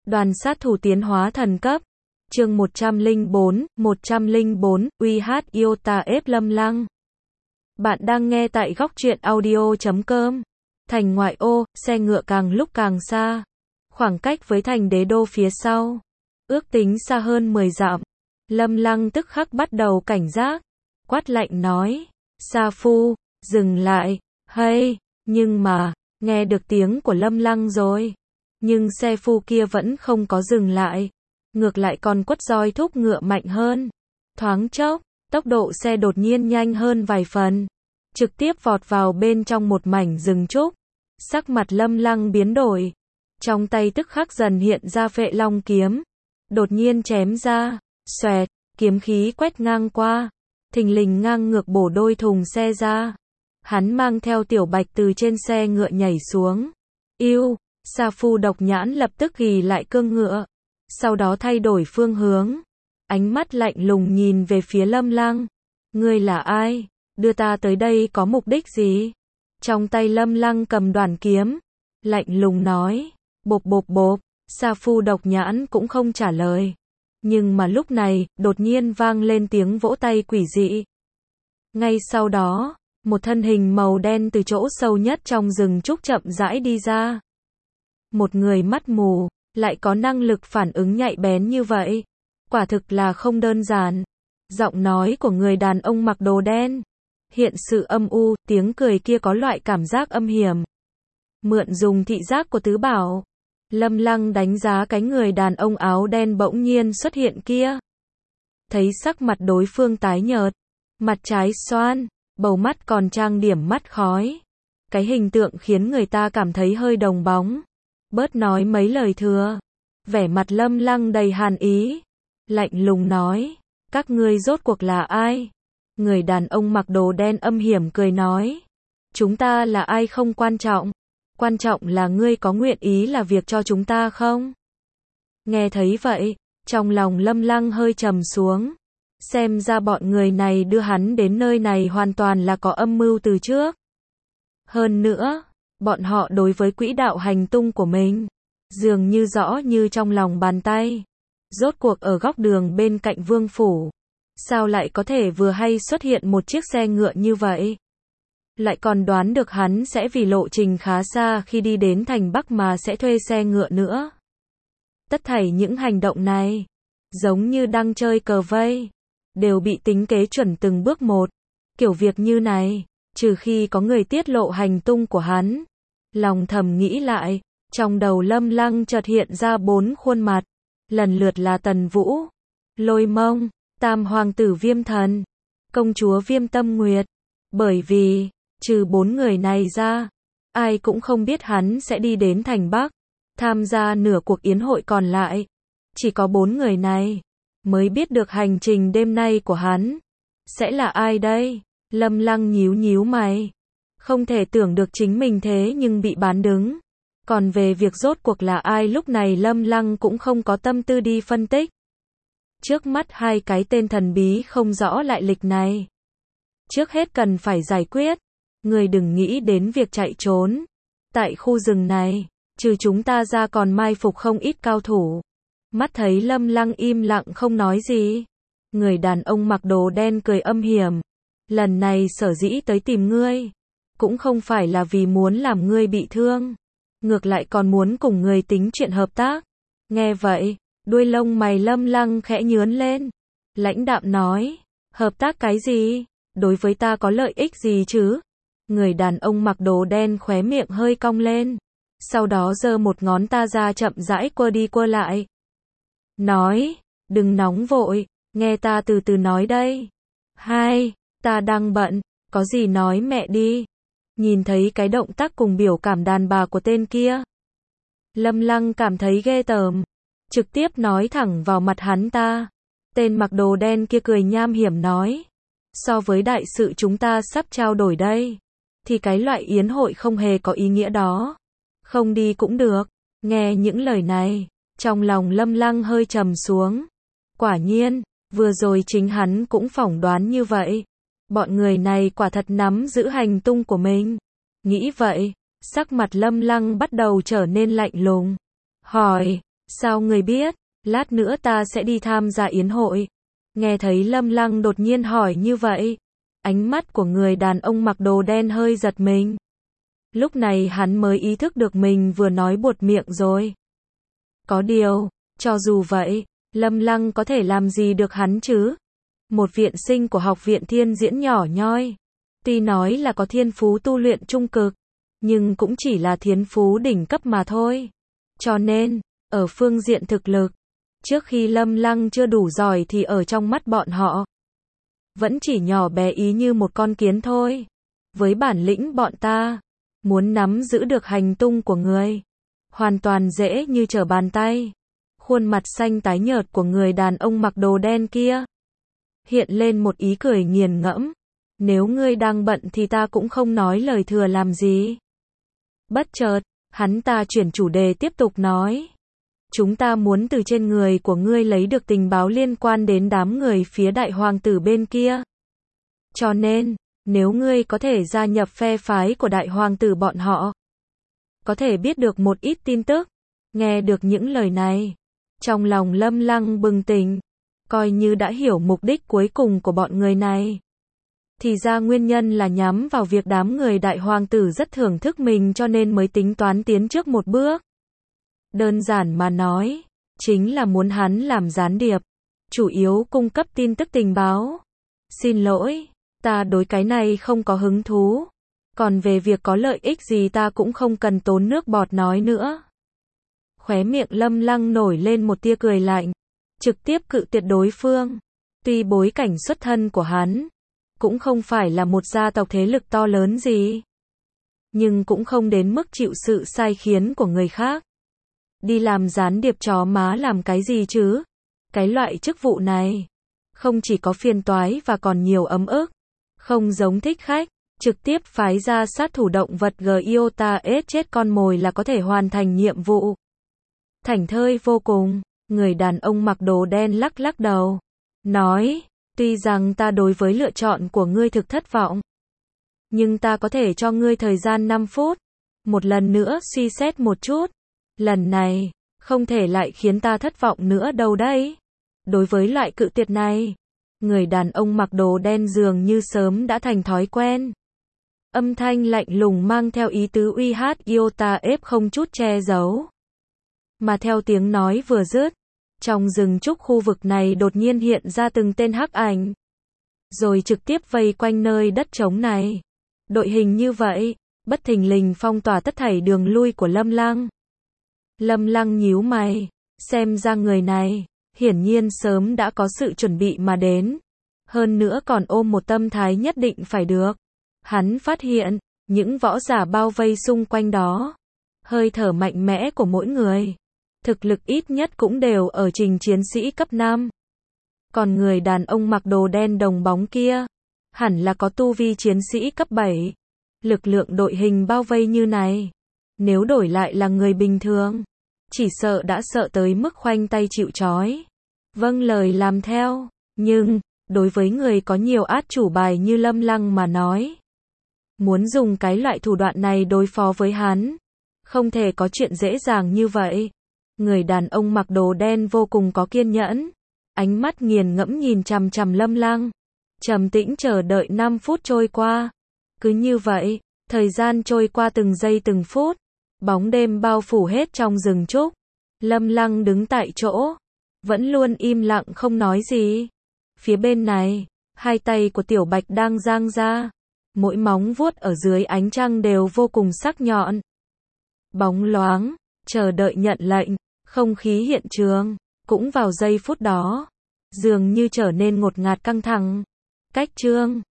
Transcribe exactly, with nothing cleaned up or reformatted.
Đoàn sát thủ tiến hóa thần cấp. Chương một trăm lẻ bốn, một trăm lẻ bốn, uy hát Iota ép Lâm Lăng. Bạn đang nghe tại góc truyện audio chấm com. Thành ngoại ô, xe ngựa càng lúc càng xa. Khoảng cách với thành đế đô phía sau, ước tính xa hơn mười dặm. Lâm Lăng tức khắc bắt đầu cảnh giác. Quát lạnh nói, Sa Phu, dừng lại, hay, nhưng mà, nghe được tiếng của Lâm Lăng rồi. Nhưng xe phu kia vẫn không có dừng lại. Ngược lại còn quất roi thúc ngựa mạnh hơn. Thoáng chốc, tốc độ xe đột nhiên nhanh hơn vài phần. Trực tiếp vọt vào bên trong một mảnh rừng trúc. Sắc mặt Lâm Lăng biến đổi. Trong tay tức khắc dần hiện ra Phệ Long kiếm. Đột nhiên chém ra, xoẹt, kiếm khí quét ngang qua. Thình lình ngang ngược bổ đôi thùng xe ra. Hắn mang theo Tiểu Bạch từ trên xe ngựa nhảy xuống. Yêu, Sa Phu độc nhãn lập tức ghì lại cương ngựa. Sau đó thay đổi phương hướng. Ánh mắt lạnh lùng nhìn về phía Lâm Lăng. Ngươi là ai? Đưa ta tới đây có mục đích gì? Trong tay Lâm Lăng cầm đoàn kiếm. Lạnh lùng nói. Bộp bộp bộp. Sa Phu độc nhãn cũng không trả lời. Nhưng mà lúc này, đột nhiên vang lên tiếng vỗ tay quỷ dị. Ngay sau đó, một thân hình màu đen từ chỗ sâu nhất trong rừng trúc chậm rãi đi ra. Một người mắt mù, lại có năng lực phản ứng nhạy bén như vậy. Quả thực là không đơn giản. Giọng nói của người đàn ông mặc đồ đen. Hiện sự âm u, tiếng cười kia có loại cảm giác âm hiểm. Mượn dùng thị giác của tứ bảo. Lâm Lăng đánh giá cái người đàn ông áo đen bỗng nhiên xuất hiện kia. Thấy sắc mặt đối phương tái nhợt. Mặt trái xoan, bầu mắt còn trang điểm mắt khói. Cái hình tượng khiến người ta cảm thấy hơi đồng bóng. Bớt nói mấy lời thừa. Vẻ mặt Lâm Lăng đầy hàn ý. Lạnh lùng nói. Các ngươi rốt cuộc là ai? Người đàn ông mặc đồ đen âm hiểm cười nói. Chúng ta là ai không quan trọng. Quan trọng là ngươi có nguyện ý là việc cho chúng ta không? Nghe thấy vậy, trong lòng Lâm Lăng hơi trầm xuống. Xem ra bọn người này đưa hắn đến nơi này hoàn toàn là có âm mưu từ trước. Hơn nữa, bọn họ đối với quỹ đạo hành tung của mình, dường như rõ như trong lòng bàn tay. Rốt cuộc ở góc đường bên cạnh vương phủ, sao lại có thể vừa hay xuất hiện một chiếc xe ngựa như vậy? Lại còn đoán được hắn sẽ vì lộ trình khá xa khi đi đến thành Bắc mà sẽ thuê xe ngựa nữa. Tất thảy những hành động này, giống như đang chơi cờ vây, đều bị tính kế chuẩn từng bước một. Kiểu việc như này, trừ khi có người tiết lộ hành tung của hắn. Lòng thầm nghĩ lại, trong đầu Lâm Lăng chợt hiện ra bốn khuôn mặt. Lần lượt là Tần Vũ, Lôi Mông, Tam Hoàng tử Viêm Thần, Công chúa Viêm Tâm Nguyệt. Bởi vì, trừ bốn người này ra, ai cũng không biết hắn sẽ đi đến thành Bắc, tham gia nửa cuộc yến hội còn lại. Chỉ có bốn người này, mới biết được hành trình đêm nay của hắn. Sẽ là ai đây? Lâm Lăng nhíu nhíu mày. Không thể tưởng được chính mình thế nhưng bị bán đứng. Còn về việc rốt cuộc là ai lúc này Lâm Lăng cũng không có tâm tư đi phân tích. Trước mắt hai cái tên thần bí không rõ lại lịch này. Trước hết cần phải giải quyết. Người đừng nghĩ đến việc chạy trốn. Tại khu rừng này, trừ chúng ta ra còn mai phục không ít cao thủ. Mắt thấy Lâm Lăng im lặng không nói gì. Người đàn ông mặc đồ đen cười âm hiểm. Lần này sở dĩ tới tìm ngươi, cũng không phải là vì muốn làm ngươi bị thương. Ngược lại còn muốn cùng ngươi tính chuyện hợp tác. Nghe vậy, đuôi lông mày Lâm Lăng khẽ nhướn lên. Lãnh đạm nói, hợp tác cái gì? Đối với ta có lợi ích gì chứ? Người đàn ông mặc đồ đen khóe miệng hơi cong lên. Sau đó giơ một ngón ta ra chậm rãi quơ đi quơ lại. Nói, đừng nóng vội, nghe ta từ từ nói đây. Hai, ta đang bận, có gì nói mẹ đi. Nhìn thấy cái động tác cùng biểu cảm đàn bà của tên kia, Lâm Lăng cảm thấy ghê tởm. Trực tiếp nói thẳng vào mặt hắn ta. Tên mặc đồ đen kia cười nham hiểm nói. So với đại sự chúng ta sắp trao đổi đây, thì cái loại yến hội không hề có ý nghĩa đó. Không đi cũng được. Nghe những lời này, trong lòng Lâm Lăng hơi trầm xuống. Quả nhiên, vừa rồi chính hắn cũng phỏng đoán như vậy. Bọn người này quả thật nắm giữ hành tung của mình. Nghĩ vậy, sắc mặt Lâm Lăng bắt đầu trở nên lạnh lùng. Hỏi, Sao người biết? Lát nữa ta sẽ đi tham gia yến hội. Nghe thấy Lâm Lăng đột nhiên hỏi như vậy, ánh mắt của người đàn ông mặc đồ đen hơi giật mình. Lúc này hắn mới ý thức được mình vừa nói buột miệng rồi. Có điều, cho dù vậy, Lâm Lăng có thể làm gì được hắn chứ? Một viện sinh của học viện thiên diễn nhỏ nhoi. Tuy nói là có thiên phú tu luyện trung cực, nhưng cũng chỉ là thiên phú đỉnh cấp mà thôi. Cho nên, ở phương diện thực lực, trước khi Lâm Lăng chưa đủ giỏi thì ở trong mắt bọn họ, vẫn chỉ nhỏ bé ý như một con kiến thôi. Với bản lĩnh bọn ta, muốn nắm giữ được hành tung của người, hoàn toàn dễ như trở bàn tay. Khuôn mặt xanh tái nhợt của người đàn ông mặc đồ đen kia hiện lên một ý cười nghiền ngẫm. Nếu ngươi đang bận thì ta cũng không nói lời thừa làm gì. Bất chợt, hắn ta chuyển chủ đề tiếp tục nói. Chúng ta muốn từ trên người của ngươi lấy được tình báo liên quan đến đám người phía đại hoàng tử bên kia. Cho nên, nếu ngươi có thể gia nhập phe phái của đại hoàng tử bọn họ, có thể biết được một ít tin tức. Nghe được những lời này, trong lòng Lâm Lăng bừng tỉnh, coi như đã hiểu mục đích cuối cùng của bọn người này. Thì ra nguyên nhân là nhắm vào việc đám người đại hoàng tử rất thưởng thức mình cho nên mới tính toán tiến trước một bước. Đơn giản mà nói, chính là muốn hắn làm gián điệp, chủ yếu cung cấp tin tức tình báo. Xin lỗi, ta đối cái này không có hứng thú. Còn về việc có lợi ích gì ta cũng không cần tốn nước bọt nói nữa. Khóe miệng Lâm Lăng nổi lên một tia cười lạnh, trực tiếp cự tuyệt đối phương. Tuy bối cảnh xuất thân của hắn cũng không phải là một gia tộc thế lực to lớn gì, nhưng cũng không đến mức chịu sự sai khiến của người khác. Đi làm gián điệp chó má làm cái gì chứ? Cái loại chức vụ này không chỉ có phiền toái và còn nhiều ấm ức. Không giống thích khách, trực tiếp phái ra sát thủ động vật Giota ết chết con mồi là có thể hoàn thành nhiệm vụ. Thảnh thơi vô cùng, người đàn ông mặc đồ đen lắc lắc đầu, nói, tuy rằng ta đối với lựa chọn của ngươi thực thất vọng, nhưng ta có thể cho ngươi thời gian năm phút, một lần nữa suy xét một chút. Lần này, không thể lại khiến ta thất vọng nữa đâu đấy. Đối với loại cự tuyệt này, người đàn ông mặc đồ đen dường như sớm đã thành thói quen. Âm thanh lạnh lùng mang theo ý tứ uy hát Iota ép không chút che giấu. Mà theo tiếng nói vừa dứt, trong rừng trúc khu vực này đột nhiên hiện ra từng tên hắc ảnh, rồi trực tiếp vây quanh nơi đất trống này. Đội hình như vậy, bất thình lình phong tỏa tất thảy đường lui của Lâm Lăng. Lâm Lăng nhíu mày, xem ra người này, hiển nhiên sớm đã có sự chuẩn bị mà đến. Hơn nữa còn ôm một tâm thái nhất định phải được. Hắn phát hiện, những võ giả bao vây xung quanh đó, hơi thở mạnh mẽ của mỗi người, thực lực ít nhất cũng đều ở trình chiến sĩ cấp năm. Còn người đàn ông mặc đồ đen đồng bóng kia, hẳn là có tu vi chiến sĩ cấp bảy. Lực lượng đội hình bao vây như này, nếu đổi lại là người bình thường, chỉ sợ đã sợ tới mức khoanh tay chịu trói. Vâng lời làm theo, nhưng, đối với người có nhiều át chủ bài như Lâm Lăng mà nói, muốn dùng cái loại thủ đoạn này đối phó với hắn, không thể có chuyện dễ dàng như vậy. Người đàn ông mặc đồ đen vô cùng có kiên nhẫn, ánh mắt nghiền ngẫm nhìn chằm chằm Lâm Lăng, trầm tĩnh chờ đợi năm phút trôi qua. Cứ như vậy, thời gian trôi qua từng giây từng phút, bóng đêm bao phủ hết trong rừng trúc. Lâm Lăng đứng tại chỗ, vẫn luôn im lặng không nói gì. Phía bên này, hai tay của Tiểu Bạch đang giang ra, mỗi móng vuốt ở dưới ánh trăng đều vô cùng sắc nhọn. Bóng loáng, chờ đợi nhận lệnh, không khí hiện trường, cũng vào giây phút đó, dường như trở nên ngột ngạt căng thẳng. Cách chương